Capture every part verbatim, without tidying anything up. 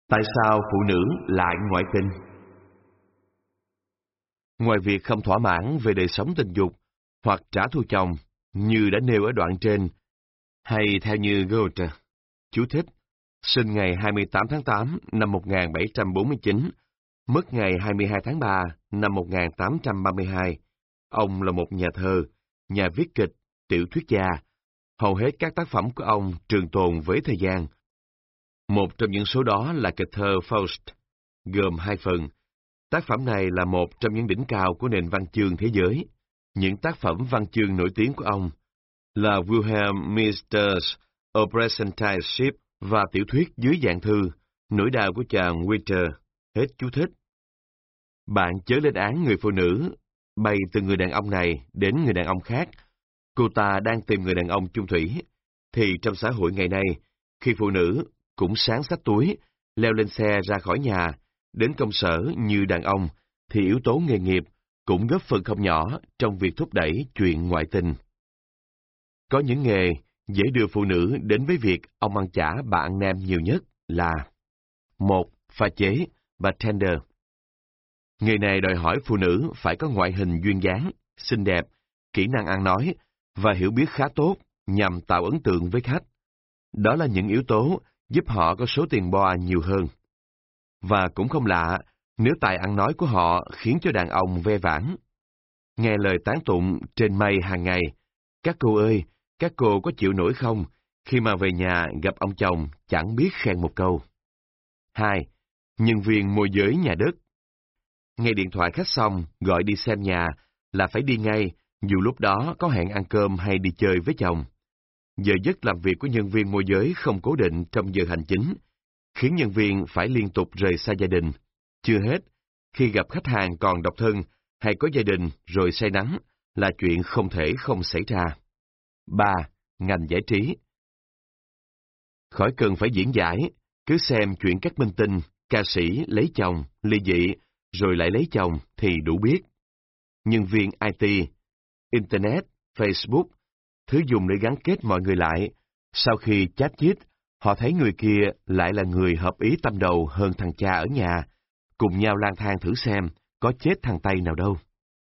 Tại sao phụ nữ lại ngoại tình? Ngoài việc không thỏa mãn về đời sống tình dục hoặc trả thù chồng như đã nêu ở đoạn trên, hay theo như Goethe, chú thích, sinh ngày hai mươi tám tháng tám năm một nghìn bảy trăm bốn mươi chín, mất ngày hai mươi hai tháng ba năm một nghìn tám trăm ba mươi hai. Ông là một nhà thơ, nhà viết kịch, tiểu thuyết gia. Hầu hết các tác phẩm của ông trường tồn với thời gian. Một trong những số đó là kịch thơ Faust, gồm hai phần. Tác phẩm này là một trong những đỉnh cao của nền văn chương thế giới. Những tác phẩm văn chương nổi tiếng của ông là Wilhelm Meister's Apprenticeship và tiểu thuyết dưới dạng thư, Nỗi đau của chàng Werther. Hết chú thích. Bạn chớ lên án người phụ nữ bay từ người đàn ông này đến người đàn ông khác. Cô ta đang tìm người đàn ông chung thủy. Thì trong xã hội ngày nay, khi phụ nữ cũng sáng xách túi, leo lên xe ra khỏi nhà, đến công sở như đàn ông, thì yếu tố nghề nghiệp cũng góp phần không nhỏ trong việc thúc đẩy chuyện ngoại tình. Có những nghề dễ đưa phụ nữ đến với việc ông ăn chả bà ăn nem nhiều nhất là: một. Pha chế, bartender. Nghề này đòi hỏi phụ nữ phải có ngoại hình duyên dáng, xinh đẹp, kỹ năng ăn nói và hiểu biết khá tốt nhằm tạo ấn tượng với khách. Đó là những yếu tố giúp họ có số tiền bo nhiều hơn. Và cũng không lạ nếu tài ăn nói của họ khiến cho đàn ông ve vãn. Nghe lời tán tụng trên mây hàng ngày: các cô ơi, các cô có chịu nổi không, khi mà về nhà gặp ông chồng chẳng biết khen một câu. Hai. Nhân viên môi giới nhà đất. Nghe điện thoại khách xong, gọi đi xem nhà là phải đi ngay, dù lúc đó có hẹn ăn cơm hay đi chơi với chồng. Giờ giấc làm việc của nhân viên môi giới không cố định trong giờ hành chính, khiến nhân viên phải liên tục rời xa gia đình. Chưa hết, khi gặp khách hàng còn độc thân hay có gia đình rồi say nắng là chuyện không thể không xảy ra. Ba. Ngành giải trí. Khỏi cần phải diễn giải, cứ xem chuyện các minh tinh, ca sĩ lấy chồng, ly dị, rồi lại lấy chồng thì đủ biết. Nhân viên i tê, Internet, Facebook, thứ dùng để gắn kết mọi người lại. Sau khi chat chít, họ thấy người kia lại là người hợp ý tâm đầu hơn thằng cha ở nhà, cùng nhau lang thang thử xem có chết thằng Tây nào đâu.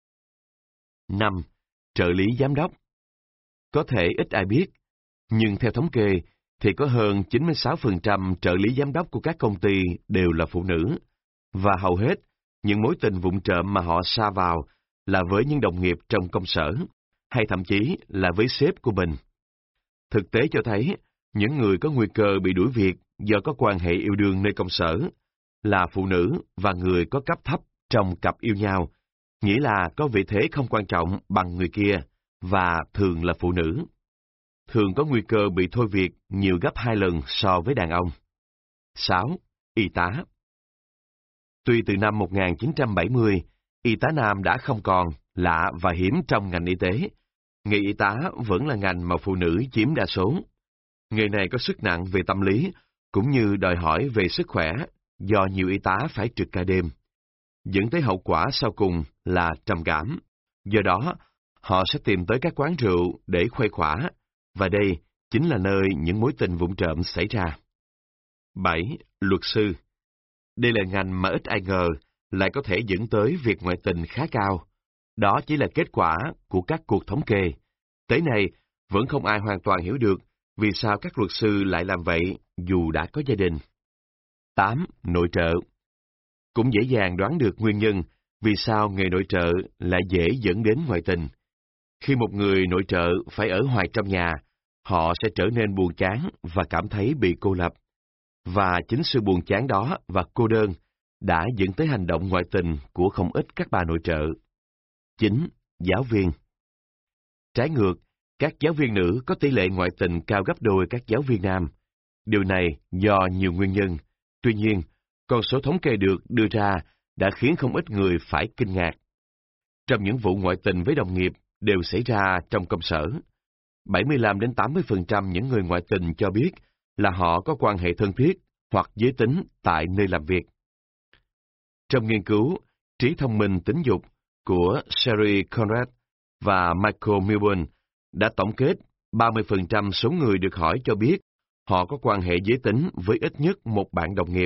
Năm. Trợ lý giám đốc. Có thể ít ai biết, nhưng theo thống kê thì có hơn chín mươi sáu phần trăm trợ lý giám đốc của các công ty đều là phụ nữ, và hầu hết những mối tình vụng trộm mà họ sa vào là với những đồng nghiệp trong công sở, hay thậm chí là với sếp của mình. Thực tế cho thấy, những người có nguy cơ bị đuổi việc do có quan hệ yêu đương nơi công sở là phụ nữ và người có cấp thấp trong cặp yêu nhau, nghĩa là có vị thế không quan trọng bằng người kia, và thường là phụ nữ. Thường có nguy cơ bị thôi việc nhiều gấp hai lần so với đàn ông. Sáu. Y tá. Tuy từ năm một nghìn chín trăm bảy mươi, y tá nam đã không còn lạ và hiếm trong ngành y tế, nghề y tá vẫn là ngành mà phụ nữ chiếm đa số. Nghề này có sức nặng về tâm lý, cũng như đòi hỏi về sức khỏe, do nhiều y tá phải trực ca đêm, dẫn tới hậu quả sau cùng là trầm cảm. Do đó, họ sẽ tìm tới các quán rượu để khuây khỏa, và đây chính là nơi những mối tình vụng trộm xảy ra. Bảy. Luật sư. Đây là ngành mà ít ai ngờ lại có thể dẫn tới việc ngoại tình khá cao. Đó chỉ là kết quả của các cuộc thống kê. Tới nay, vẫn không ai hoàn toàn hiểu được vì sao các luật sư lại làm vậy dù đã có gia đình. Tám. Nội trợ. Cũng dễ dàng đoán được nguyên nhân vì sao nghề nội trợ lại dễ dẫn đến ngoại tình. Khi một người nội trợ phải ở hoài trong nhà, họ sẽ trở nên buồn chán và cảm thấy bị cô lập. Và chính sự buồn chán đó và cô đơn đã dẫn tới hành động ngoại tình của không ít các bà nội trợ. Chín. Giáo viên. Trái ngược, các giáo viên nữ có tỷ lệ ngoại tình cao gấp đôi các giáo viên nam. Điều này do nhiều nguyên nhân. Tuy nhiên, con số thống kê được đưa ra đã khiến không ít người phải kinh ngạc. Trong những vụ ngoại tình với đồng nghiệp đều xảy ra trong công sở. bảy mươi lăm đến tám mươi phần trăm những người ngoại tình cho biết là họ có quan hệ thân thiết hoặc giới tính tại nơi làm việc. Trong nghiên cứu Trí thông minh tính dục của Sherry Conrad và Michael Milburn đã tổng kết ba mươi phần trăm số người được hỏi cho biết họ có quan hệ giới tính với ít nhất một bạn đồng nghiệp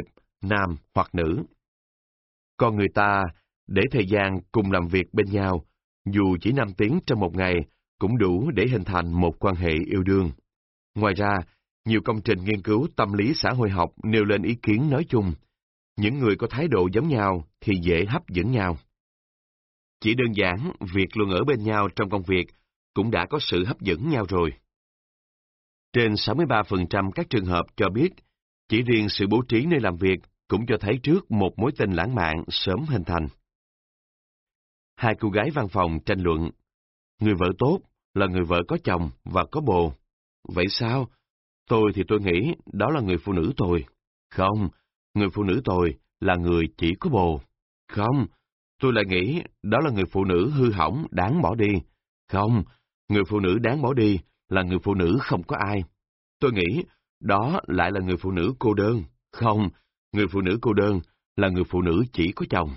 nam hoặc nữ. Con người ta để thời gian cùng làm việc bên nhau, dù chỉ năm tiếng trong một ngày, cũng đủ để hình thành một quan hệ yêu đương. Ngoài ra, nhiều công trình nghiên cứu tâm lý xã hội học nêu lên ý kiến nói chung, những người có thái độ giống nhau thì dễ hấp dẫn nhau. Chỉ đơn giản, việc luôn ở bên nhau trong công việc cũng đã có sự hấp dẫn nhau rồi. Trên sáu mươi ba phần trăm các trường hợp cho biết, chỉ riêng sự bố trí nơi làm việc cũng cho thấy trước một mối tình lãng mạn sớm hình thành. Hai cô gái văn phòng tranh luận. Người vợ tốt là người vợ có chồng và có bồ. Vậy sao? Tôi thì tôi nghĩ đó là người phụ nữ tồi. Không, người phụ nữ tồi là người chỉ có bồ. Không, tôi lại nghĩ đó là người phụ nữ hư hỏng đáng bỏ đi. Không, người phụ nữ đáng bỏ đi là người phụ nữ không có ai. Tôi nghĩ đó lại là người phụ nữ cô đơn. Không, người phụ nữ cô đơn là người phụ nữ chỉ có chồng.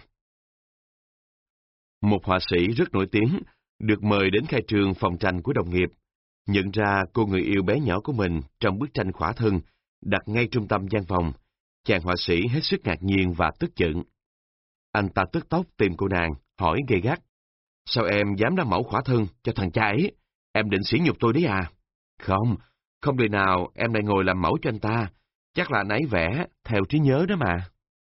Một họa sĩ rất nổi tiếng được mời đến khai trương phòng tranh của đồng nghiệp, nhận ra cô người yêu bé nhỏ của mình trong bức tranh khỏa thân đặt ngay trung tâm gian phòng. Chàng họa sĩ hết sức ngạc nhiên và tức giận. Anh ta tức tốc tìm cô nàng, hỏi gay gắt. Sao em dám làm mẫu khỏa thân cho thằng cha ấy? Em định sỉ nhục tôi đấy à? Không, không đời nào em lại ngồi làm mẫu cho anh ta. Chắc là anh ấy vẽ theo trí nhớ đó mà.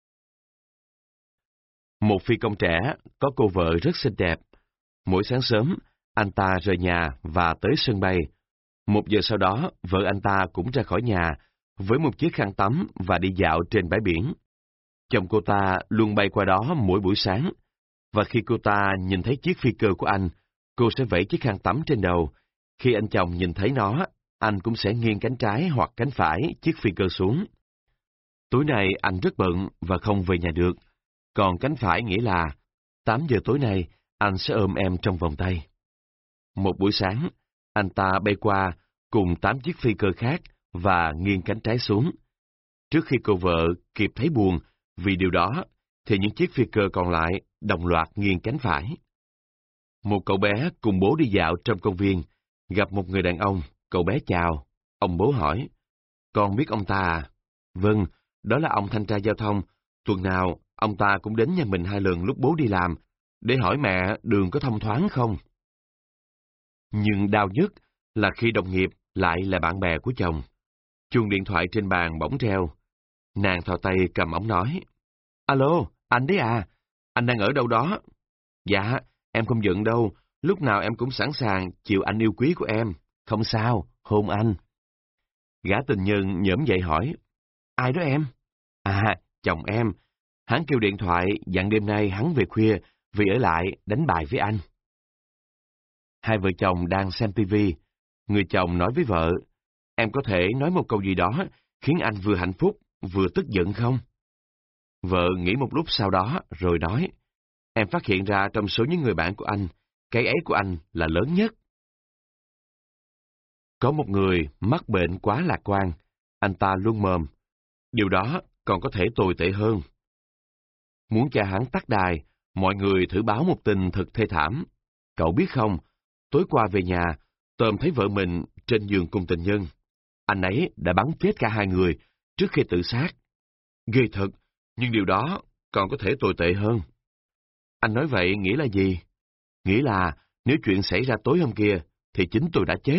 Một phi công trẻ có cô vợ rất xinh đẹp. Mỗi sáng sớm, anh ta rời nhà và tới sân bay. Một giờ sau đó, vợ anh ta cũng ra khỏi nhà với một chiếc khăn tắm và đi dạo trên bãi biển. Chồng cô ta luôn bay qua đó mỗi buổi sáng, và khi cô ta nhìn thấy chiếc phi cơ của anh, cô sẽ vẫy chiếc khăn tắm trên đầu. Khi anh chồng nhìn thấy nó, anh cũng sẽ nghiêng cánh trái hoặc cánh phải chiếc phi cơ xuống. Tối nay anh rất bận và không về nhà được, còn cánh phải nghĩa là tám giờ tối nay anh sẽ ôm em trong vòng tay. Một buổi sáng, anh ta bay qua cùng tám chiếc phi cơ khác và nghiêng cánh trái xuống. Trước khi cô vợ kịp thấy buồn vì điều đó, thì những chiếc phi cơ còn lại đồng loạt nghiêng cánh phải. Một cậu bé cùng bố đi dạo trong công viên, gặp một người đàn ông, cậu bé chào. Ông bố hỏi, con biết ông ta à? Vâng, đó là ông thanh tra giao thông. Tuần nào, ông ta cũng đến nhà mình hai lần lúc bố đi làm, để hỏi mẹ đường có thông thoáng không. Nhưng đau nhất là khi đồng nghiệp lại là bạn bè của chồng. Chuông điện thoại trên bàn bỗng reo. Nàng thò tay cầm ống nói. Alo, anh đấy à? Anh đang ở đâu đó? Dạ, em không giận đâu. Lúc nào em cũng sẵn sàng chịu anh yêu quý của em. Không sao, hôn anh. Gã tình nhân nhởm dậy hỏi. Ai đó em? À, chồng em. Hắn kêu điện thoại dặn đêm nay hắn về khuya vì ở lại đánh bài với anh. Hai vợ chồng đang xem tivi. Người chồng nói với vợ. Em có thể nói một câu gì đó khiến anh vừa hạnh phúc vừa tức giận không? Vợ nghĩ một lúc sau đó rồi nói. Em phát hiện ra trong số những người bạn của anh, cái ấy của anh là lớn nhất. Có một người mắc bệnh quá lạc quan, anh ta luôn mồm. Điều đó còn có thể tồi tệ hơn. Muốn cho hắn tắt đài, mọi người thử báo một tin thật thê thảm. Cậu biết không, tối qua về nhà, Tôm thấy vợ mình trên giường cùng tình nhân. Anh ấy đã bắn chết cả hai người trước khi tự sát. Ghê thật, nhưng điều đó còn có thể tồi tệ hơn. Anh nói vậy nghĩa là gì? Nghĩa là nếu chuyện xảy ra tối hôm kia, thì chính tôi đã chết.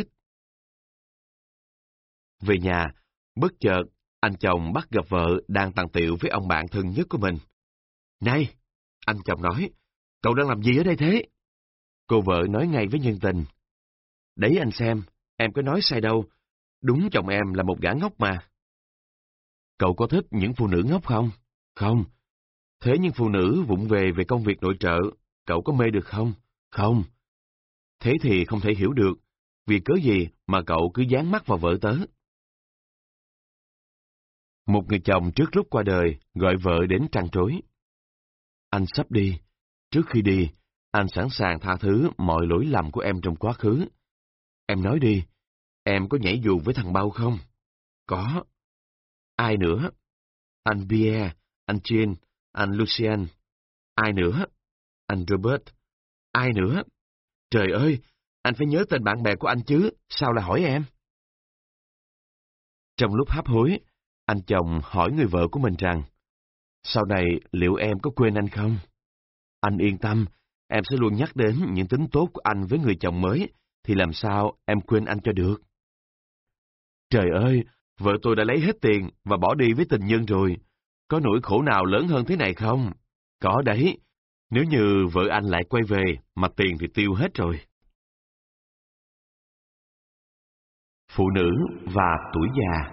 Về nhà, bất chợt, anh chồng bắt gặp vợ đang tàn tiệu với ông bạn thân nhất của mình. Này, anh chồng nói, cậu đang làm gì ở đây thế? Cô vợ nói ngay với nhân tình. Đấy anh xem, em có nói sai đâu, đúng chồng em là một gã ngốc mà. Cậu có thích những phụ nữ ngốc không? Không. Thế nhưng phụ nữ vụng về về công việc nội trợ, cậu có mê được không? Không. Thế thì không thể hiểu được, vì cớ gì mà cậu cứ dán mắt vào vợ tớ. Một người chồng trước lúc qua đời gọi vợ đến trăn trối. Anh sắp đi. Trước khi đi, anh sẵn sàng tha thứ mọi lỗi lầm của em trong quá khứ. Em nói đi, em có nhảy dù với thằng Bao không? Có. Ai nữa? Anh Pierre, anh Jean, anh Lucien. Ai nữa? Anh Robert. Ai nữa? Trời ơi, anh phải nhớ tên bạn bè của anh chứ, sao lại hỏi em? Trong lúc hấp hối, anh chồng hỏi người vợ của mình rằng, Sau này liệu em có quên anh không? Anh yên tâm, em sẽ luôn nhắc đến những tính tốt của anh với người chồng mới, thì làm sao em quên anh cho được? Trời ơi, vợ tôi đã lấy hết tiền và bỏ đi với tình nhân rồi. Có nỗi khổ nào lớn hơn thế này không? Có đấy, nếu như vợ anh lại quay về, mà tiền thì tiêu hết rồi. Phụ nữ và tuổi già.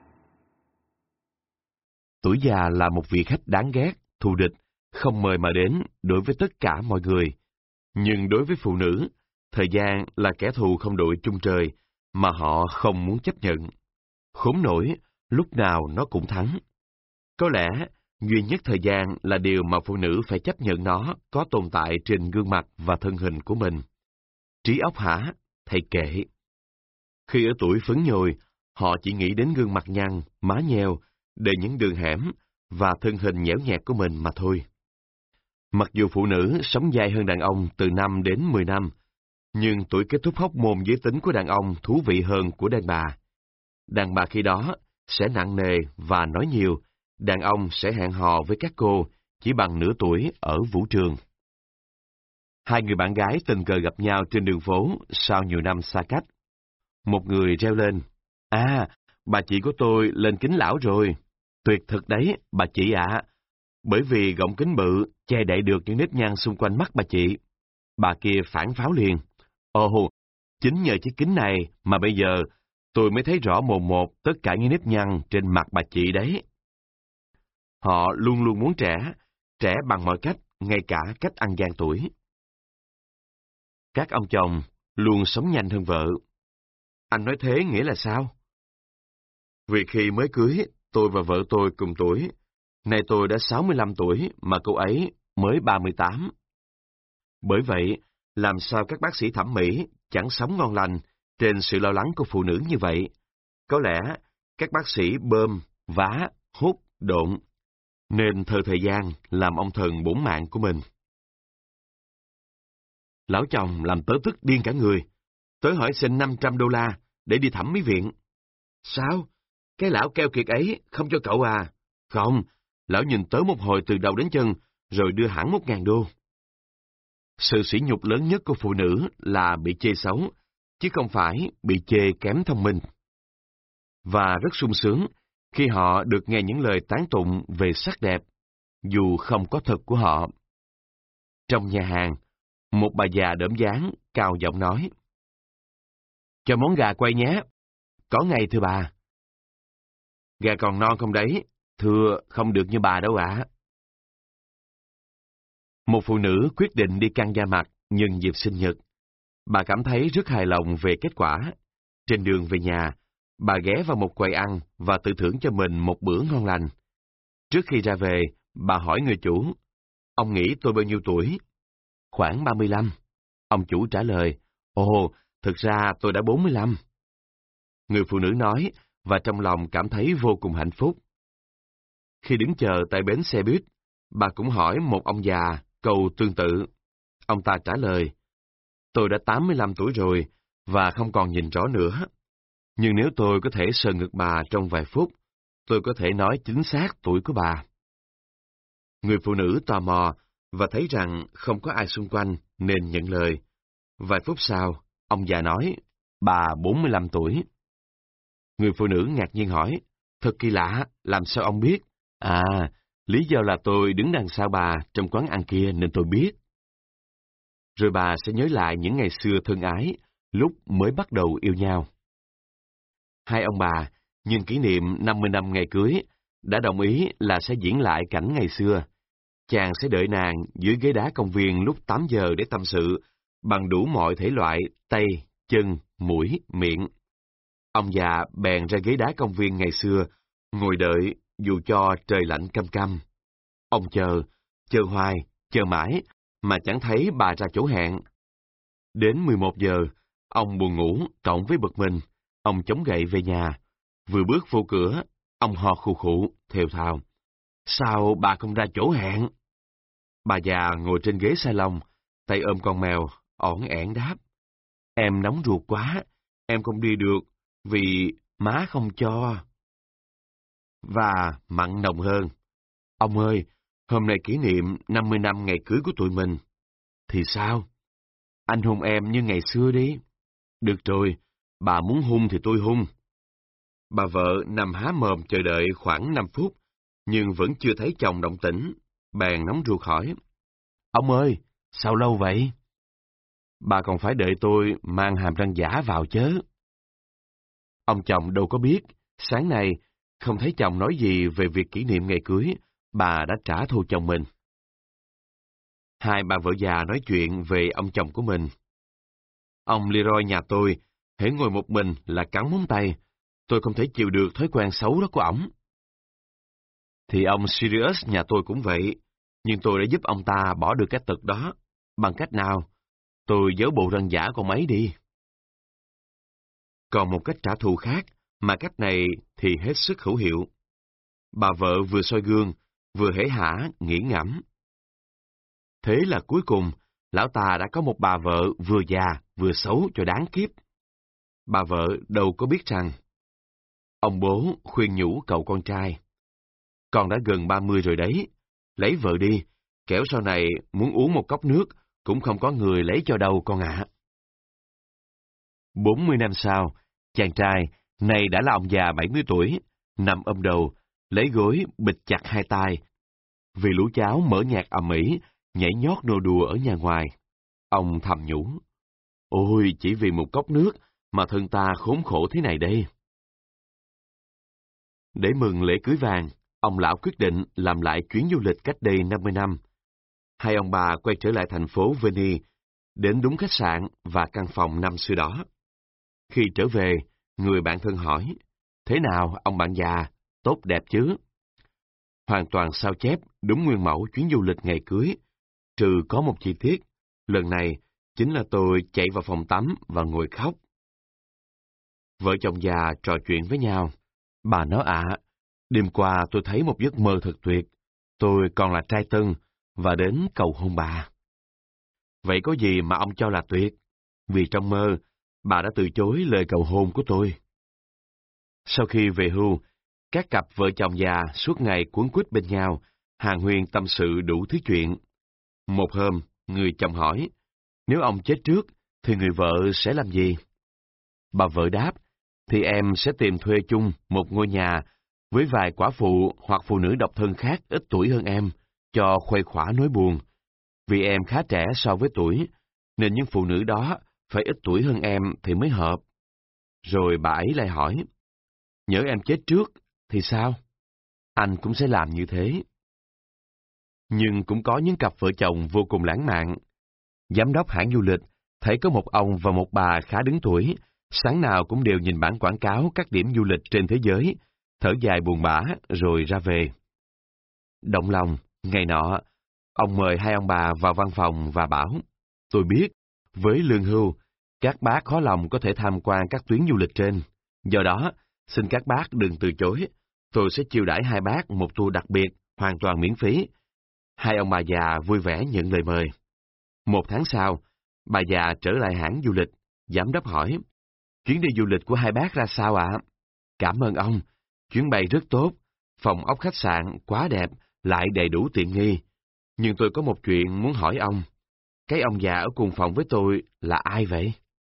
Tuổi già là một vị khách đáng ghét, thù địch, không mời mà đến đối với tất cả mọi người. Nhưng đối với phụ nữ, thời gian là kẻ thù không đội chung trời, mà họ không muốn chấp nhận. Khốn nổi, lúc nào nó cũng thắng. Có lẽ, duy nhất thời gian là điều mà phụ nữ phải chấp nhận nó có tồn tại trên gương mặt và thân hình của mình. Trí óc hả? Thầy kệ. Khi ở tuổi phấn nhồi, họ chỉ nghĩ đến gương mặt nhăn, má nheo, đầy những đường hẻm và thân hình nhẽo nhẹt của mình mà thôi. Mặc dù phụ nữ sống dài hơn đàn ông từ năm đến mười năm, nhưng tuổi kết thúc hóc môn giới tính của đàn ông thú vị hơn của đàn bà. Đàn bà khi đó sẽ nặng nề và nói nhiều, đàn ông sẽ hẹn hò với các cô chỉ bằng nửa tuổi ở vũ trường. Hai người bạn gái tình cờ gặp nhau trên đường phố sau nhiều năm xa cách. Một người reo lên, à, bà chị của tôi lên kính lão rồi. Tuyệt thực đấy, bà chị ạ. Bởi vì gọng kính bự che đậy được những nếp nhăn xung quanh mắt bà chị. Bà kia phản pháo liền. Ồ, chính nhờ chiếc kính này mà bây giờ tôi mới thấy rõ mồn một tất cả những nếp nhăn trên mặt bà chị đấy. Họ luôn luôn muốn trẻ, trẻ bằng mọi cách, ngay cả cách ăn gian tuổi. Các ông chồng luôn sống nhanh hơn vợ. Anh nói thế nghĩa là sao? Vì khi mới cưới, tôi và vợ tôi cùng tuổi. Nay tôi đã sáu mươi lăm tuổi mà cô ấy mới ba mươi tám. Bởi vậy, làm sao các bác sĩ thẩm mỹ chẳng sống ngon lành trên sự lo lắng của phụ nữ như vậy? Có lẽ các bác sĩ bơm, vá, hút, độn, nên thơ thời gian làm ông thần bổn mạng của mình. Lão chồng làm tớ tức điên cả người. Tớ hỏi xin năm trăm đô la để đi thẩm mỹ viện. Sao? Cái lão keo kiệt ấy không cho cậu à? Không, lão nhìn tớ một hồi từ đầu đến chân, rồi đưa hẳn một ngàn đô. Sự sỉ nhục lớn nhất của phụ nữ là bị chê xấu, chứ không phải bị chê kém thông minh. Và rất sung sướng khi họ được nghe những lời tán tụng về sắc đẹp, dù không có thật của họ. Trong nhà hàng, một bà già đỡm dáng, cao giọng nói. Cho món gà quay nhé. Có ngay thưa bà. Gà còn non không đấy? Thưa, không được như bà đâu ạ. Một phụ nữ quyết định đi căng da mặt nhân dịp sinh nhật. Bà cảm thấy rất hài lòng về kết quả. Trên đường về nhà, bà ghé vào một quầy ăn và tự thưởng cho mình một bữa ngon lành. Trước khi ra về, bà hỏi người chủ, ông nghĩ tôi bao nhiêu tuổi? Khoảng ba mươi lăm. Ông chủ trả lời, ồ, thực ra tôi đã bốn mươi lăm. Người phụ nữ nói, và trong lòng cảm thấy vô cùng hạnh phúc. Khi đứng chờ tại bến xe buýt, bà cũng hỏi một ông già câu tương tự. Ông ta trả lời, tôi đã tám mươi lăm tuổi rồi và không còn nhìn rõ nữa. Nhưng nếu tôi có thể sờ ngực bà trong vài phút, tôi có thể nói chính xác tuổi của bà. Người phụ nữ tò mò và thấy rằng không có ai xung quanh nên nhận lời. Vài phút sau, ông già nói, bà bốn mươi lăm tuổi. Người phụ nữ ngạc nhiên hỏi, thật kỳ lạ, làm sao ông biết? À, lý do là tôi đứng đằng sau bà trong quán ăn kia nên tôi biết. Rồi bà sẽ nhớ lại những ngày xưa thân ái, lúc mới bắt đầu yêu nhau. Hai ông bà, nhân kỷ niệm năm mươi năm ngày cưới, đã đồng ý là sẽ diễn lại cảnh ngày xưa. Chàng sẽ đợi nàng dưới ghế đá công viên lúc tám giờ để tâm sự, bằng đủ mọi thể loại tay, chân, mũi, miệng. Ông già bèn ra ghế đá công viên ngày xưa, ngồi đợi dù cho trời lạnh căm căm. Ông chờ, chờ hoài, chờ mãi, mà chẳng thấy bà ra chỗ hẹn. Đến mười một giờ, ông buồn ngủ cộng với bực mình, ông chống gậy về nhà. Vừa bước vô cửa, ông ho khù khụ, thều thào. Sao bà không ra chỗ hẹn? Bà già ngồi trên ghế salon, tay ôm con mèo, ỏn ẻn đáp. Em nóng ruột quá, em không đi được, vì má không cho. Và mặn nồng hơn. Ông ơi, hôm nay kỷ niệm năm mươi năm ngày cưới của tụi mình. Thì sao? Anh hôn em như ngày xưa đi. Được rồi, bà muốn hôn thì tôi hôn. Bà vợ nằm há mồm chờ đợi khoảng năm phút, nhưng vẫn chưa thấy chồng động tĩnh. Bèn nóng ruột hỏi. Ông ơi, sao lâu vậy? Bà còn phải đợi tôi mang hàm răng giả vào chứ. Ông chồng đâu có biết, sáng nay không thấy chồng nói gì về việc kỷ niệm ngày cưới, bà đã trả thù chồng mình. Hai bà vợ già nói chuyện về ông chồng của mình. Ông Leroy nhà tôi, hễ ngồi một mình là cắn móng tay, tôi không thể chịu được thói quen xấu đó của ổng. Thì ông Sirius nhà tôi cũng vậy, nhưng tôi đã giúp ông ta bỏ được cái tật đó. Bằng cách nào? Tôi giấu bộ răng giả con ấy đi. Còn một cách trả thù khác, mà cách này thì hết sức hữu hiệu. Bà vợ vừa soi gương, vừa hễ hả, nghĩ ngẫm. Thế là cuối cùng, lão ta đã có một bà vợ vừa già, vừa xấu cho đáng kiếp. Bà vợ đâu có biết rằng, ông bố khuyên nhủ cậu con trai. Con đã gần ba mươi rồi đấy, lấy vợ đi, kẻo sau này muốn uống một cốc nước, cũng không có người lấy cho đâu con ạ. Bốn mươi năm sau, chàng trai, này đã là ông già bảy mươi tuổi, nằm ôm đầu, lấy gối bịt chặt hai tay. Vì lũ cháu mở nhạc ầm ĩ, nhảy nhót nô đùa ở nhà ngoài. Ông thầm nhủ, ôi chỉ vì một cốc nước mà thân ta khốn khổ thế này đây. Để mừng lễ cưới vàng, ông lão quyết định làm lại chuyến du lịch cách đây năm mươi năm. Hai ông bà quay trở lại thành phố Venice, đến đúng khách sạn và căn phòng năm xưa đó. Khi trở về, người bạn thân hỏi, thế nào ông bạn già, tốt đẹp chứ? Hoàn toàn sao chép đúng nguyên mẫu chuyến du lịch ngày cưới, trừ có một chi tiết, lần này chính là tôi chạy vào phòng tắm và ngồi khóc. Vợ chồng già trò chuyện với nhau. Bà nói ạ, đêm qua tôi thấy một giấc mơ thật tuyệt, tôi còn là trai tân và đến cầu hôn bà. Vậy có gì mà ông cho là tuyệt? Vì trong mơ, bà đã từ chối lời cầu hôn của tôi. Sau khi về hưu, các cặp vợ chồng già suốt ngày cuốn quýt bên nhau, hàn huyên tâm sự đủ thứ chuyện. Một hôm, người chồng hỏi, nếu ông chết trước, thì người vợ sẽ làm gì? Bà vợ đáp, thì em sẽ tìm thuê chung một ngôi nhà với vài quả phụ hoặc phụ nữ độc thân khác ít tuổi hơn em, cho khuây khỏa nỗi buồn. Vì em khá trẻ so với tuổi, nên những phụ nữ đó phải ít tuổi hơn em thì mới hợp. Rồi bà ấy lại hỏi, nhỡ em chết trước, thì sao? Anh cũng sẽ làm như thế. Nhưng cũng có những cặp vợ chồng vô cùng lãng mạn. Giám đốc hãng du lịch thấy có một ông và một bà khá đứng tuổi, sáng nào cũng đều nhìn bảng quảng cáo các điểm du lịch trên thế giới, thở dài buồn bã rồi ra về. Động lòng, ngày nọ, ông mời hai ông bà vào văn phòng và bảo, tôi biết, với lương hưu, các bác khó lòng có thể tham quan các tuyến du lịch trên. Do đó, xin các bác đừng từ chối, tôi sẽ chiêu đãi hai bác một tour đặc biệt, hoàn toàn miễn phí. Hai ông bà già vui vẻ nhận lời mời. Một tháng sau, bà già trở lại hãng du lịch, giám đốc hỏi, chuyến đi du lịch của hai bác ra sao ạ? Cảm ơn ông, chuyến bay rất tốt, phòng ốc khách sạn quá đẹp, lại đầy đủ tiện nghi. Nhưng tôi có một chuyện muốn hỏi ông. Cái ông già ở cùng phòng với tôi là ai vậy?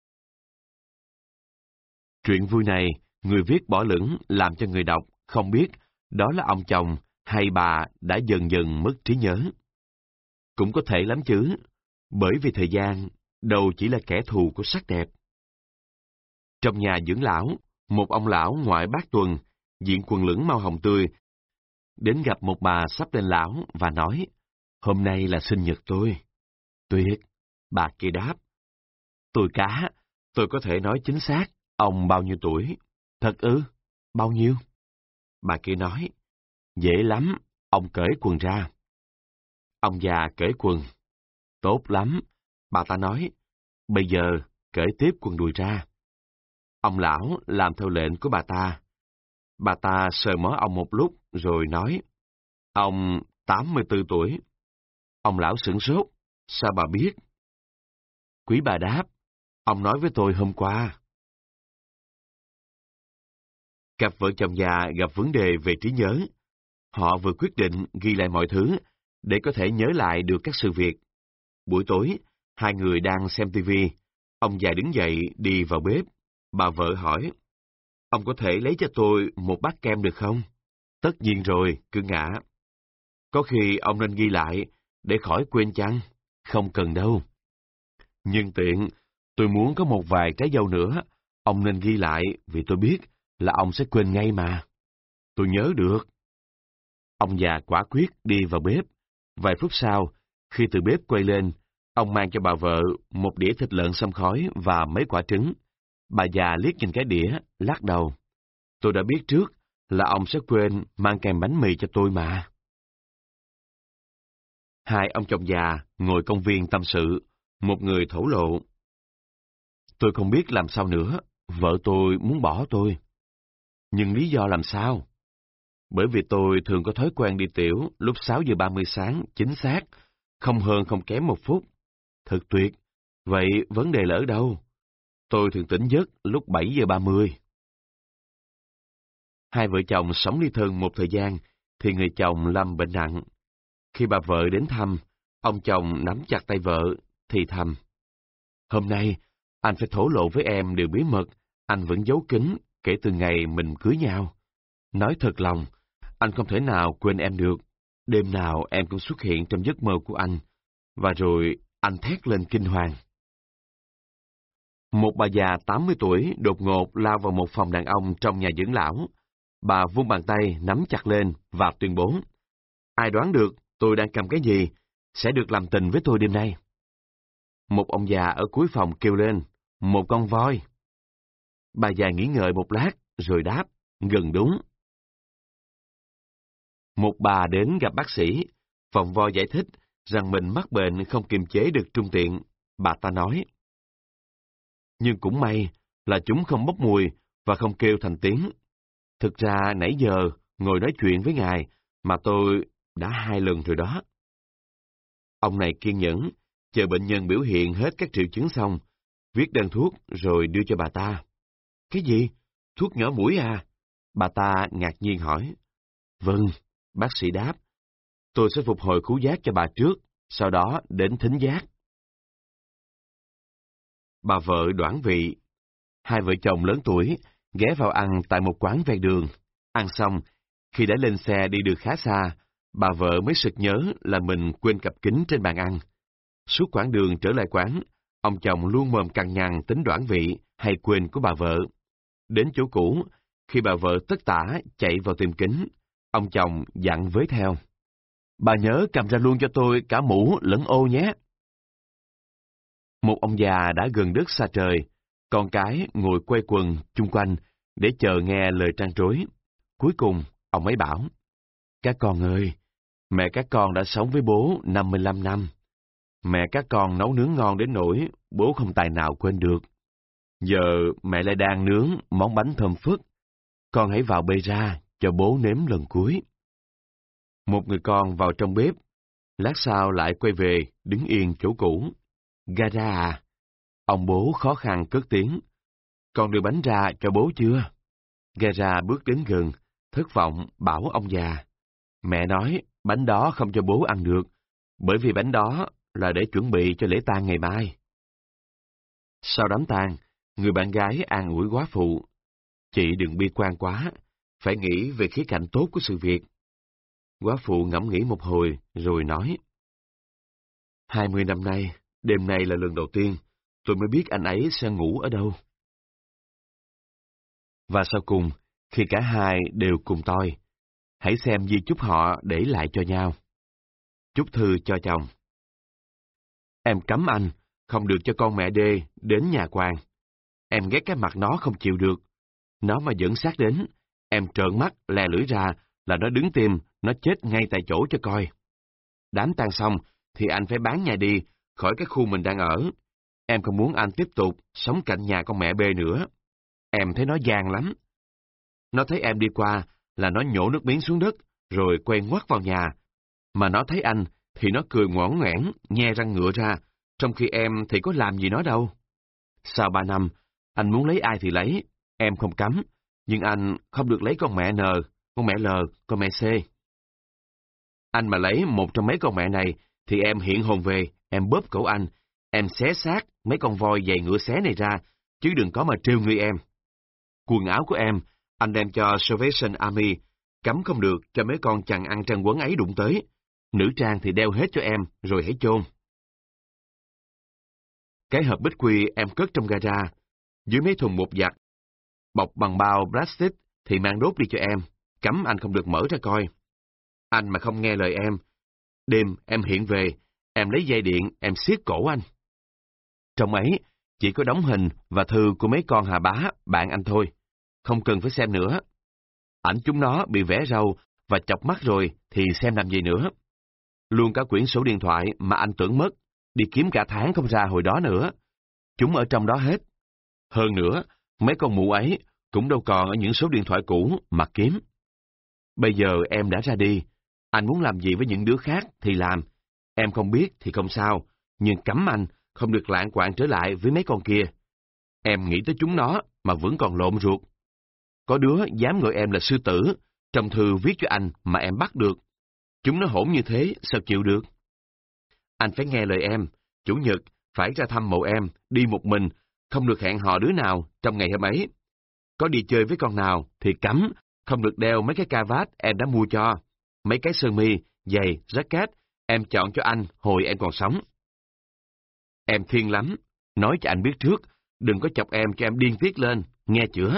Chuyện vui này, người viết bỏ lửng làm cho người đọc không biết đó là ông chồng hay bà đã dần dần mất trí nhớ. Cũng có thể lắm chứ, bởi vì thời gian đâu chỉ là kẻ thù của sắc đẹp. Trong nhà dưỡng lão, một ông lão ngoại bát tuần, diện quần lửng màu hồng tươi, đến gặp một bà sắp lên lão và nói, hôm nay là sinh nhật tôi. Tuyệt, bà kia đáp. Tôi cá, tôi có thể nói chính xác, ông bao nhiêu tuổi? Thật ư? Bao nhiêu? Bà kia nói, dễ lắm, ông cởi quần ra. Ông già cởi quần. Tốt lắm, bà ta nói, bây giờ cởi tiếp quần đùi ra. Ông lão làm theo lệnh của bà ta. Bà ta sờ mó ông một lúc rồi nói, ông tám mươi tư tuổi. Ông lão sửng sốt, sao bà biết? Quý bà đáp, ông nói với tôi hôm qua. Cặp vợ chồng già gặp vấn đề về trí nhớ. Họ vừa quyết định ghi lại mọi thứ để có thể nhớ lại được các sự việc. Buổi tối, hai người đang xem tivi. Ông già đứng dậy đi vào bếp. Bà vợ hỏi, ông có thể lấy cho tôi một bát kem được không? Tất nhiên rồi, cứ ngã. Có khi ông nên ghi lại, để khỏi quên chăng? Không cần đâu. Nhưng tiện, tôi muốn có một vài trái dâu nữa. Ông nên ghi lại, vì tôi biết là ông sẽ quên ngay mà. Tôi nhớ được. Ông già quả quyết đi vào bếp. Vài phút sau, khi từ bếp quay lên, ông mang cho bà vợ một đĩa thịt lợn xông khói và mấy quả trứng. Bà già liếc nhìn cái đĩa, lắc đầu. Tôi đã biết trước là ông sẽ quên mang kèm bánh mì cho tôi mà. Hai ông chồng già ngồi công viên tâm sự, một người thổ lộ. Tôi không biết làm sao nữa, vợ tôi muốn bỏ tôi. Nhưng lý do làm sao? Bởi vì tôi thường có thói quen đi tiểu lúc sáu giờ ba mươi sáng, chính xác, không hơn không kém một phút. Thật tuyệt. Vậy vấn đề là ở đâu? Tôi thường tỉnh giấc lúc bảy giờ ba mươi. Hai vợ chồng sống ly thân một thời gian, thì người chồng lâm bệnh nặng. Khi bà vợ đến thăm, ông chồng nắm chặt tay vợ, thì thầm. Hôm nay, anh phải thổ lộ với em điều bí mật, anh vẫn giấu kín kể từ ngày mình cưới nhau. Nói thật lòng, anh không thể nào quên em được. Đêm nào em cũng xuất hiện trong giấc mơ của anh. Và rồi anh thét lên kinh hoàng. Một bà già tám mươi tuổi đột ngột lao vào một phòng đàn ông trong nhà dưỡng lão. Bà vung bàn tay nắm chặt lên và tuyên bố. Ai đoán được tôi đang cầm cái gì, sẽ được làm tình với tôi đêm nay. Một ông già ở cuối phòng kêu lên, một con voi. Bà già nghĩ ngợi một lát, rồi đáp, gần đúng. Một bà đến gặp bác sĩ, phòng voi giải thích rằng mình mắc bệnh không kiềm chế được trung tiện. Bà ta nói. Nhưng cũng may là chúng không bốc mùi và không kêu thành tiếng. Thực ra nãy giờ ngồi nói chuyện với ngài mà tôi đã hai lần rồi đó. Ông này kiên nhẫn, chờ bệnh nhân biểu hiện hết các triệu chứng xong, viết đơn thuốc rồi đưa cho bà ta. Cái gì? Thuốc nhỏ mũi à? Bà ta ngạc nhiên hỏi. Vâng, bác sĩ đáp. Tôi sẽ phục hồi khứu giác cho bà trước, sau đó đến thính giác. Bà vợ đoản vị. Hai vợ chồng lớn tuổi ghé vào ăn tại một quán ven đường. Ăn xong, khi đã lên xe đi được khá xa, bà vợ mới sực nhớ là mình quên cặp kính trên bàn ăn. Suốt quãng đường trở lại quán, ông chồng luôn mồm cằn nhằn tính đoản vị hay quên của bà vợ. Đến chỗ cũ, khi bà vợ tất tả chạy vào tìm kính, ông chồng dặn với theo. Bà nhớ cầm ra luôn cho tôi cả mũ lẫn ô nhé. Một ông già đã gần đất xa trời, con cái ngồi quay quần chung quanh để chờ nghe lời trăn trối. Cuối cùng, ông ấy bảo, các con ơi, mẹ các con đã sống với bố năm mươi lăm năm. Mẹ các con nấu nướng ngon đến nỗi bố không tài nào quên được. Giờ mẹ lại đang nướng món bánh thơm phức. Con hãy vào bê ra cho bố nếm lần cuối. Một người con vào trong bếp, lát sau lại quay về đứng yên chỗ cũ. Gara à? Ông bố khó khăn cất tiếng. Con đưa bánh ra cho bố chưa? Gara bước đến gần, thất vọng bảo ông già. Mẹ nói bánh đó không cho bố ăn được, bởi vì bánh đó là để chuẩn bị cho lễ tang ngày mai. Sau đám tang, người bạn gái an ủi góa phụ. Chị đừng bi quan quá, phải nghĩ về khía cạnh tốt của sự việc. Góa phụ ngẫm nghĩ một hồi, rồi nói. Hai mươi năm nay, đêm nay là lần đầu tiên, tôi mới biết anh ấy sẽ ngủ ở đâu. Và sau cùng, khi cả hai đều cùng toi, hãy xem di chúc họ để lại cho nhau. Chúc thư cho chồng. Em cấm anh, không được cho con mẹ đê đến nhà quan. Em ghét cái mặt nó không chịu được. Nó mà dẫn xác đến, em trợn mắt, lè lưỡi ra, là nó đứng tim, nó chết ngay tại chỗ cho coi. Đám tang xong, thì anh phải bán nhà đi, khỏi cái khu mình đang ở. Em không muốn anh tiếp tục sống cạnh nhà con mẹ bê nữa. Em thấy nó gian lắm. Nó thấy em đi qua, là nó nhổ nước miếng xuống đất, rồi quay ngoắt vào nhà. Mà nó thấy anh, thì nó cười ngoãn ngoẻn, nhe răng ngựa ra, trong khi em thì có làm gì nó đâu. Sau ba năm, anh muốn lấy ai thì lấy, em không cấm, nhưng anh không được lấy con mẹ N, con mẹ L, con mẹ C. Anh mà lấy một trong mấy con mẹ này, thì em hiện hồn về, em bóp cổ anh, em xé xác mấy con voi giày ngựa xé này ra, chứ đừng có mà trêu người em. Quần áo của em, anh đem cho Salvation Army, cấm không được cho mấy con chằn ăn trần quấn ấy đụng tới. Nữ trang thì đeo hết cho em, rồi hãy chôn. Cái hộp bích quy em cất trong gara, dưới mấy thùng bột giặt, bọc bằng bao plastic thì mang đốt đi cho em, cấm anh không được mở ra coi. Anh mà không nghe lời em, đêm em hiện về, em lấy dây điện, em siết cổ anh. Trong ấy, chỉ có đóng hình và thư của mấy con hà bá, bạn anh thôi, không cần phải xem nữa. Ảnh chúng nó bị vẽ râu và chọc mắt rồi thì xem làm gì nữa. Luôn cả quyển sổ điện thoại mà anh tưởng mất, đi kiếm cả tháng không ra hồi đó nữa. Chúng ở trong đó hết. Hơn nữa, mấy con mụ ấy cũng đâu còn ở những số điện thoại cũ mà kiếm. Bây giờ em đã ra đi, anh muốn làm gì với những đứa khác thì làm. Em không biết thì không sao, nhưng cấm anh không được lạng quạng trở lại với mấy con kia. Em nghĩ tới chúng nó mà vẫn còn lộn ruột. Có đứa dám gọi em là sư tử, trong thư viết cho anh mà em bắt được. Chúng nó hỗn như thế, sao chịu được? Anh phải nghe lời em, chủ nhật phải ra thăm mộ em, đi một mình, không được hẹn hò đứa nào trong ngày hôm ấy. Có đi chơi với con nào thì cấm, không được đeo mấy cái cà vạt em đã mua cho. Mấy cái sơ mi, giày, jacket, em chọn cho anh hồi em còn sống. Em thiên lắm, nói cho anh biết trước, đừng có chọc em cho em điên tiết lên, nghe chưa?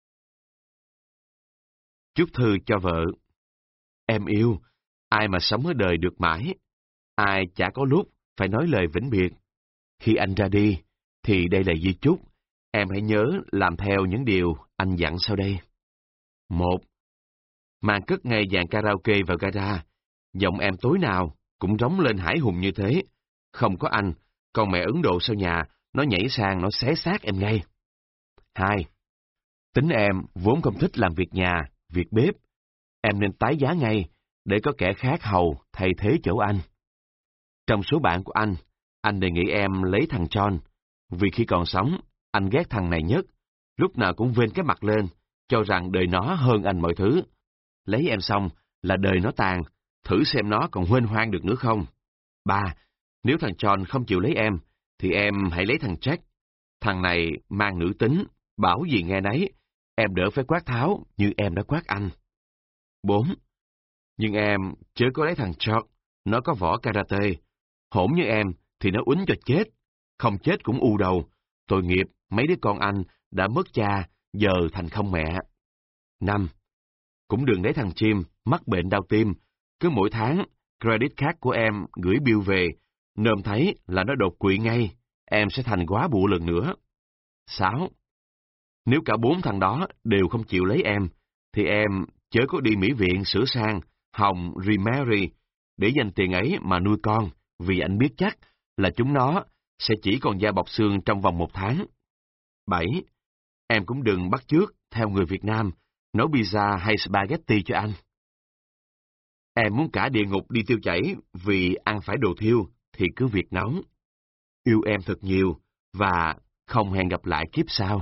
Chúc thư cho vợ. Em yêu, ai mà sống ở đời được mãi, ai chả có lúc phải nói lời vĩnh biệt. Khi anh ra đi, thì đây là di chúc, em hãy nhớ làm theo những điều anh dặn sau đây. Một, mang cất ngay dàn karaoke vào gara, giọng em tối nào cũng rống lên hải hùng như thế. Không có anh, con mẹ Ấn Độ sau nhà, nó nhảy sang nó xé xác em ngay. Hai, tính em vốn không thích làm việc nhà, việc bếp. Em nên tái giá ngay, để có kẻ khác hầu thay thế chỗ anh. Trong số bạn của anh, anh đề nghị em lấy thằng John, vì khi còn sống, anh ghét thằng này nhất, lúc nào cũng vênh cái mặt lên, cho rằng đời nó hơn anh mọi thứ. Lấy em xong là đời nó tàn, thử xem nó còn huênh hoang được nữa không. Ba, nếu thằng John không chịu lấy em, thì em hãy lấy thằng Jack. Thằng này mang nữ tính, bảo gì nghe nấy, em đỡ phải quát tháo như em đã quát anh. Bốn, nhưng em chớ có lấy thằng George, nó có võ karate. Hổn như em thì nó uýnh cho chết, không chết cũng u đầu. Tội nghiệp, mấy đứa con anh đã mất cha, giờ thành không mẹ. Năm, cũng đừng lấy thằng Jim mắc bệnh đau tim. Cứ mỗi tháng, credit card của em gửi bill về, nôm thấy là nó đột quỵ ngay, em sẽ thành góa bụ lần nữa. Sáu, nếu cả bốn thằng đó đều không chịu lấy em, thì em chớ có đi mỹ viện sửa sang, hòng remarry, để dành tiền ấy mà nuôi con, vì anh biết chắc là chúng nó sẽ chỉ còn da bọc xương trong vòng một tháng. Bảy, em cũng đừng bắt chước theo người Việt Nam, nấu pizza hay spaghetti cho anh. Em muốn cả địa ngục đi tiêu chảy vì ăn phải đồ thiêu, thì cứ việc nấu. Yêu em thật nhiều, và không hẹn gặp lại kiếp sau.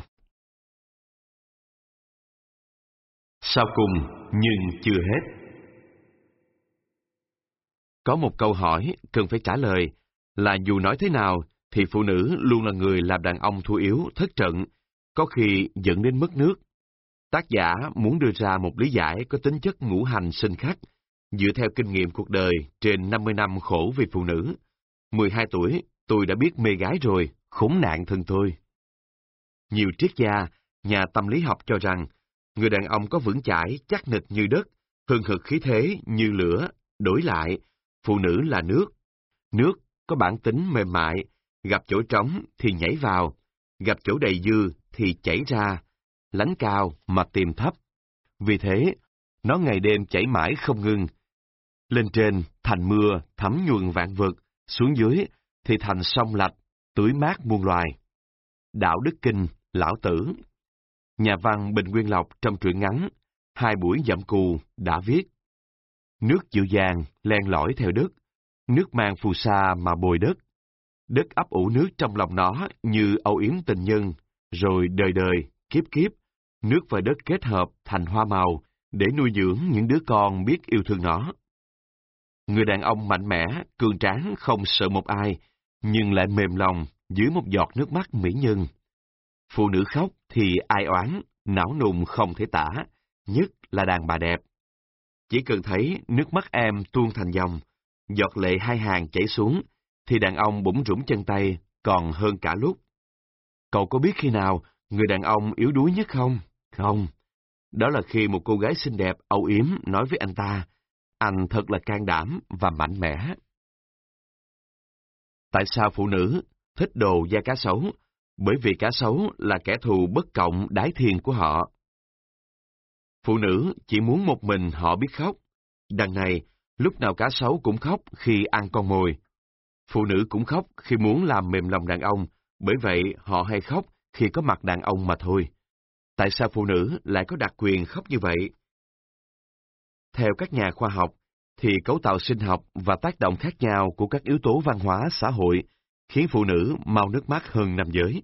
Sau cùng, nhưng chưa hết. Có một câu hỏi cần phải trả lời là dù nói thế nào thì phụ nữ luôn là người làm đàn ông thua yếu, thất trận, có khi dẫn đến mất nước. Tác giả muốn đưa ra một lý giải có tính chất ngũ hành sinh khắc, dựa theo kinh nghiệm cuộc đời trên năm mươi năm khổ vì phụ nữ. mười hai tuổi, tôi đã biết mê gái rồi, khốn nạn thân tôi. Nhiều triết gia, nhà tâm lý học cho rằng, người đàn ông có vững chãi, chắc nịch như đất, hừng hực khí thế như lửa, đổi lại, phụ nữ là nước. Nước có bản tính mềm mại, gặp chỗ trống thì nhảy vào, gặp chỗ đầy dư thì chảy ra, lánh cao mà tìm thấp. Vì thế, nó ngày đêm chảy mãi không ngừng. Lên trên thành mưa thấm nhuần vạn vật, xuống dưới thì thành sông lạch, tưới mát muôn loài. Đạo Đức Kinh, Lão Tử. Nhà văn Bình Nguyên Lộc trong truyện ngắn Hai buổi dậm cù đã viết: nước dịu dàng len lỏi theo đất, nước mang phù sa mà bồi đất. Đất ấp ủ nước trong lòng nó như âu yếm tình nhân, rồi đời đời, kiếp kiếp, nước và đất kết hợp thành hoa màu để nuôi dưỡng những đứa con biết yêu thương nó. Người đàn ông mạnh mẽ, cường tráng không sợ một ai, nhưng lại mềm lòng dưới một giọt nước mắt mỹ nhân. Phụ nữ khóc thì ai oán, não nùng không thể tả, nhất là đàn bà đẹp. Chỉ cần thấy nước mắt em tuôn thành dòng, giọt lệ hai hàng chảy xuống, thì đàn ông bủn rủn chân tay còn hơn cả lúc. Cậu có biết khi nào người đàn ông yếu đuối nhất không? Không. Đó là khi một cô gái xinh đẹp âu yếm nói với anh ta, anh thật là can đảm và mạnh mẽ. Tại sao phụ nữ thích đồ da cá sấu? Bởi vì cá sấu là kẻ thù bất cộng đái thiên của họ. Phụ nữ chỉ muốn một mình họ biết khóc. Đằng này, lúc nào cá sấu cũng khóc khi ăn con mồi. Phụ nữ cũng khóc khi muốn làm mềm lòng đàn ông, bởi vậy họ hay khóc khi có mặt đàn ông mà thôi. Tại sao phụ nữ lại có đặc quyền khóc như vậy? Theo các nhà khoa học, thì cấu tạo sinh học và tác động khác nhau của các yếu tố văn hóa xã hội khiến phụ nữ mau nước mắt hơn nam giới.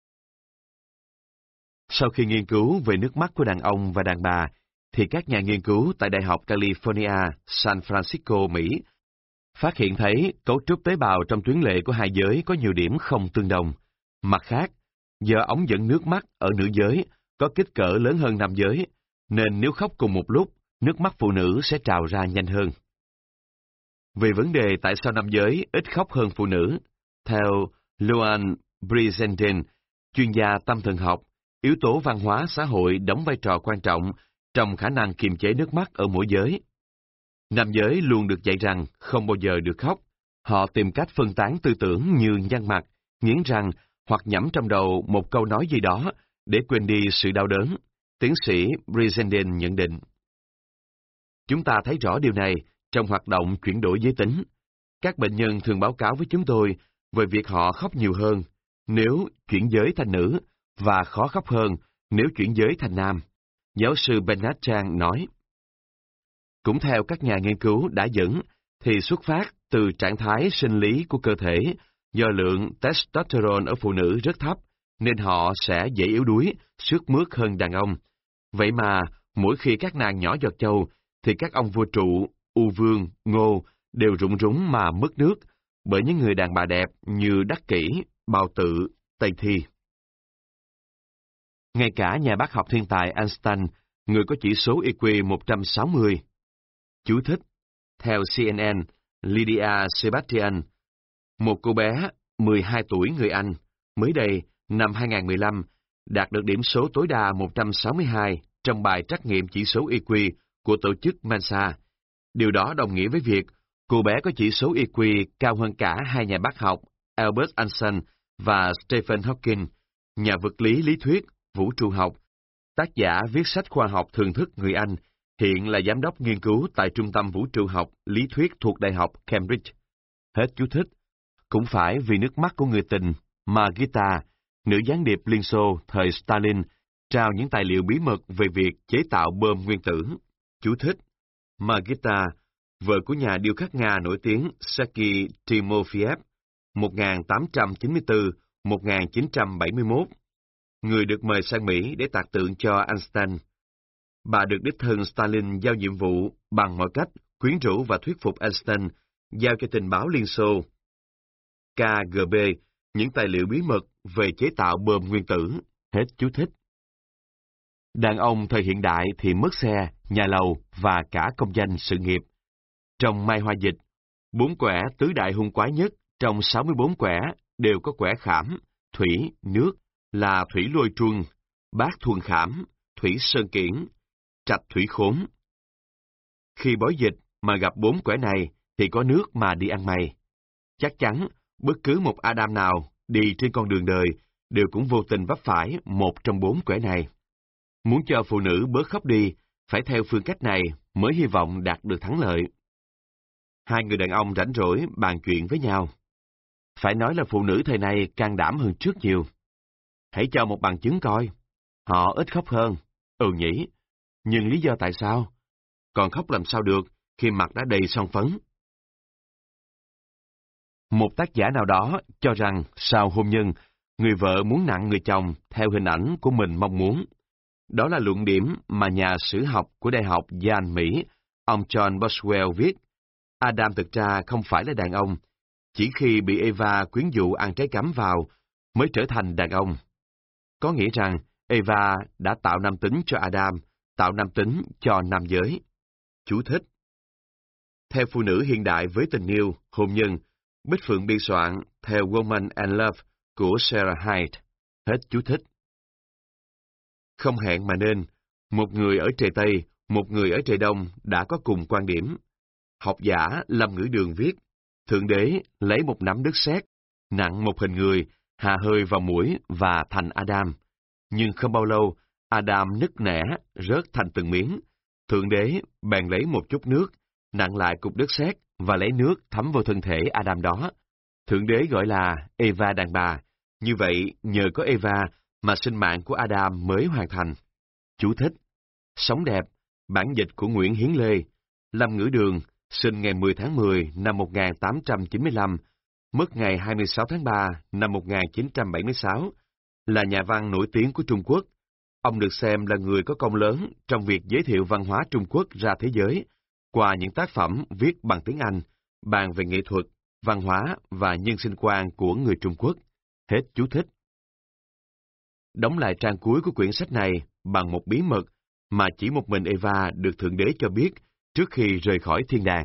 Sau khi nghiên cứu về nước mắt của đàn ông và đàn bà, thì các nhà nghiên cứu tại Đại học California, San Francisco, Mỹ, phát hiện thấy cấu trúc tế bào trong tuyến lệ của hai giới có nhiều điểm không tương đồng. Mặt khác, do ống dẫn nước mắt ở nữ giới có kích cỡ lớn hơn nam giới, nên nếu khóc cùng một lúc, nước mắt phụ nữ sẽ trào ra nhanh hơn. Về vấn đề tại sao nam giới ít khóc hơn phụ nữ, theo Luan Brizenden, chuyên gia tâm thần học, yếu tố văn hóa xã hội đóng vai trò quan trọng trong khả năng kiềm chế nước mắt ở mỗi giới. Nam giới luôn được dạy rằng không bao giờ được khóc. Họ tìm cách phân tán tư tưởng như nhăn mặt, nghiến răng hoặc nhẩm trong đầu một câu nói gì đó để quên đi sự đau đớn, tiến sĩ Brizenden nhận định. Chúng ta thấy rõ điều này trong hoạt động chuyển đổi giới tính. Các bệnh nhân thường báo cáo với chúng tôi về việc họ khóc nhiều hơn nếu chuyển giới thành nữ và khó khóc hơn nếu chuyển giới thành nam. Giáo sư Bernard Chang nói. Cũng theo các nhà nghiên cứu đã dẫn, thì xuất phát từ trạng thái sinh lý của cơ thể do lượng testosterone ở phụ nữ rất thấp, nên họ sẽ dễ yếu đuối, xước mướt hơn đàn ông. Vậy mà, mỗi khi các nàng nhỏ giọt châu, thì các ông vua trụ, u vương, ngô đều rụng rúng mà mất nước, bởi những người đàn bà đẹp như Đắc Kỷ, Bào Tự, Tây Thi. Ngay cả nhà bác học thiên tài Einstein, người có chỉ số i kiu một trăm sáu mươi. Chú thích. Theo xê en en, Lydia Sebastian, một cô bé mười hai tuổi người Anh, mới đây, năm hai không một lăm, đạt được điểm số tối đa một trăm sáu mươi hai trong bài trắc nghiệm chỉ số i kiu của tổ chức Mensa. Điều đó đồng nghĩa với việc cô bé có chỉ số i kiu cao hơn cả hai nhà bác học Albert Einstein và Stephen Hawking, nhà vật lý lý thuyết, vũ trụ học, tác giả viết sách khoa học thường thức người Anh, hiện là giám đốc nghiên cứu tại Trung tâm Vũ trụ học lý thuyết thuộc Đại học Cambridge. Hết chú thích. Cũng phải vì nước mắt của người tình, Margita, nữ gián điệp Liên Xô thời Stalin, trao những tài liệu bí mật về việc chế tạo bom nguyên tử. Chú thích. Margita, vợ của nhà điêu khắc Nga nổi tiếng Sergei Timofeyev, một nghìn tám trăm chín mươi tư đến một nghìn chín trăm bảy mươi mốt, người được mời sang Mỹ để tạc tượng cho Einstein. Bà được đích thân Stalin giao nhiệm vụ bằng mọi cách quyến rũ và thuyết phục Einstein giao cho tình báo Liên Xô ca giê bê những tài liệu bí mật về chế tạo bom nguyên tử. Hết chú thích. Đàn ông thời hiện đại thì mất xe, nhà lầu và cả công danh sự nghiệp. Trong Mai Hoa Dịch, bốn quẻ tứ đại hung quái nhất trong sáu mươi bốn quẻ đều có quẻ khảm, thủy, nước là thủy lôi truân, bát thuần khảm, thủy sơn kiển, trạch thủy khốn. Khi bói dịch mà gặp bốn quẻ này thì có nước mà đi ăn mày. Chắc chắn bất cứ một Adam nào đi trên con đường đời đều cũng vô tình vấp phải một trong bốn quẻ này. Muốn cho phụ nữ bớt khóc đi, phải theo phương cách này mới hy vọng đạt được thắng lợi. Hai người đàn ông rảnh rỗi bàn chuyện với nhau. Phải nói là phụ nữ thời này can đảm hơn trước nhiều. Hãy cho một bằng chứng coi. Họ ít khóc hơn. Ừ nhỉ. Nhưng lý do tại sao? Còn khóc làm sao được khi mặt đã đầy son phấn? Một tác giả nào đó cho rằng sau hôn nhân, người vợ muốn nặng người chồng theo hình ảnh của mình mong muốn. Đó là luận điểm mà nhà sử học của Đại học Yale Mỹ, ông John Boswell viết. Adam thực ra không phải là đàn ông, chỉ khi bị Eva quyến dụ ăn trái cắm vào mới trở thành đàn ông. Có nghĩa rằng Eva đã tạo nam tính cho Adam, tạo nam tính cho nam giới. Chú thích. Theo phụ nữ hiện đại với tình yêu, hôn nhân, Bích Phượng biên soạn theo Woman and Love của Sarah Hyde. Hết chú thích. Không hẹn mà nên, một người ở trời Tây, một người ở trời Đông đã có cùng quan điểm. Học giả Lâm Ngữ Đường viết, Thượng Đế lấy một nắm đất sét, nặng một hình người, hà hơi vào mũi và thành Adam. Nhưng không bao lâu, Adam nứt nẻ, rớt thành từng miếng. Thượng Đế bèn lấy một chút nước, nặng lại cục đất sét và lấy nước thấm vào thân thể Adam đó. Thượng Đế gọi là Eva đàn bà. Như vậy, nhờ có Eva mà sinh mạng của Adam mới hoàn thành. Chú thích. Sống đẹp, bản dịch của Nguyễn Hiến Lê. Lâm Ngữ Đường, sinh ngày mười tháng mười năm một nghìn tám trăm chín mươi lăm, mất ngày hai mươi sáu tháng ba năm một nghìn chín trăm bảy mươi sáu, là nhà văn nổi tiếng của Trung Quốc. Ông được xem là người có công lớn trong việc giới thiệu văn hóa Trung Quốc ra thế giới, qua những tác phẩm viết bằng tiếng Anh, bàn về nghệ thuật, văn hóa và nhân sinh quan của người Trung Quốc. Hết chú thích. Đóng lại trang cuối của quyển sách này bằng một bí mật mà chỉ một mình Eva được Thượng Đế cho biết trước khi rời khỏi thiên đàng.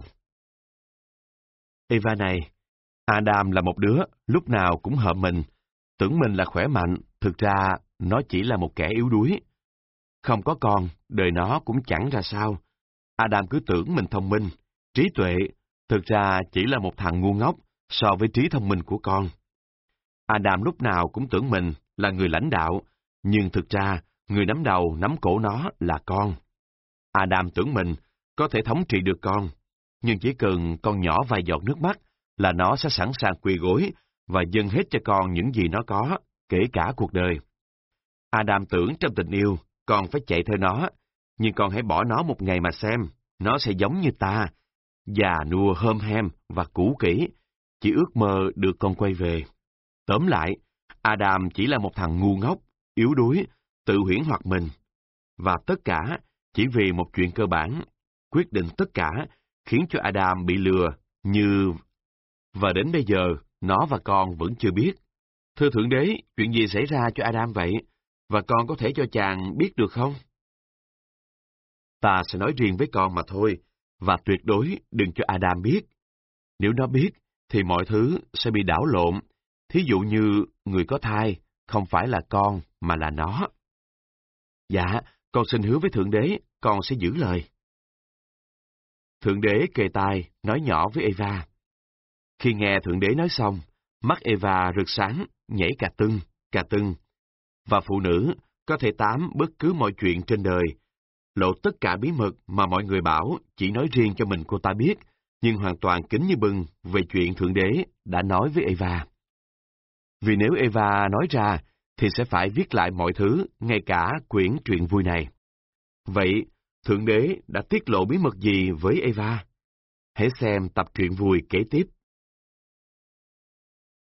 Eva này, Adam là một đứa lúc nào cũng hợm mình, tưởng mình là khỏe mạnh, thực ra nó chỉ là một kẻ yếu đuối. Không có con, đời nó cũng chẳng ra sao. Adam cứ tưởng mình thông minh, trí tuệ, thực ra chỉ là một thằng ngu ngốc so với trí thông minh của con. Adam lúc nào cũng tưởng mình là người lãnh đạo, nhưng thực ra người nắm đầu nắm cổ nó là con. Adam tưởng mình có thể thống trị được con, nhưng chỉ cần con nhỏ vài giọt nước mắt là nó sẽ sẵn sàng quỳ gối và dâng hết cho con những gì nó có, kể cả cuộc đời. Adam tưởng trong tình yêu, con phải chạy theo nó, nhưng con hãy bỏ nó một ngày mà xem, nó sẽ giống như ta, già nua hơm hem và cũ kỹ, chỉ ước mơ được con quay về. Tóm lại, Adam chỉ là một thằng ngu ngốc, yếu đuối, tự huyễn hoặc mình. Và tất cả chỉ vì một chuyện cơ bản, quyết định tất cả, khiến cho Adam bị lừa như... Và đến bây giờ, nó và con vẫn chưa biết. Thưa Thượng Đế, chuyện gì xảy ra cho Adam vậy? Và con có thể cho chàng biết được không? Ta sẽ nói riêng với con mà thôi, và tuyệt đối đừng cho Adam biết. Nếu nó biết, thì mọi thứ sẽ bị đảo lộn. Thí dụ như người có thai, không phải là con, mà là nó. Dạ, con xin hứa với Thượng Đế, con sẽ giữ lời. Thượng Đế kề tai, nói nhỏ với Eva. Khi nghe Thượng Đế nói xong, mắt Eva rực sáng, nhảy cà tưng, cà tưng. Và phụ nữ có thể tám bất cứ mọi chuyện trên đời, lộ tất cả bí mật mà mọi người bảo chỉ nói riêng cho mình cô ta biết, nhưng hoàn toàn kín như bưng về chuyện Thượng Đế đã nói với Eva. Vì nếu Eva nói ra, thì sẽ phải viết lại mọi thứ, ngay cả quyển truyện vui này. Vậy, Thượng Đế đã tiết lộ bí mật gì với Eva? Hãy xem tập truyện vui kế tiếp.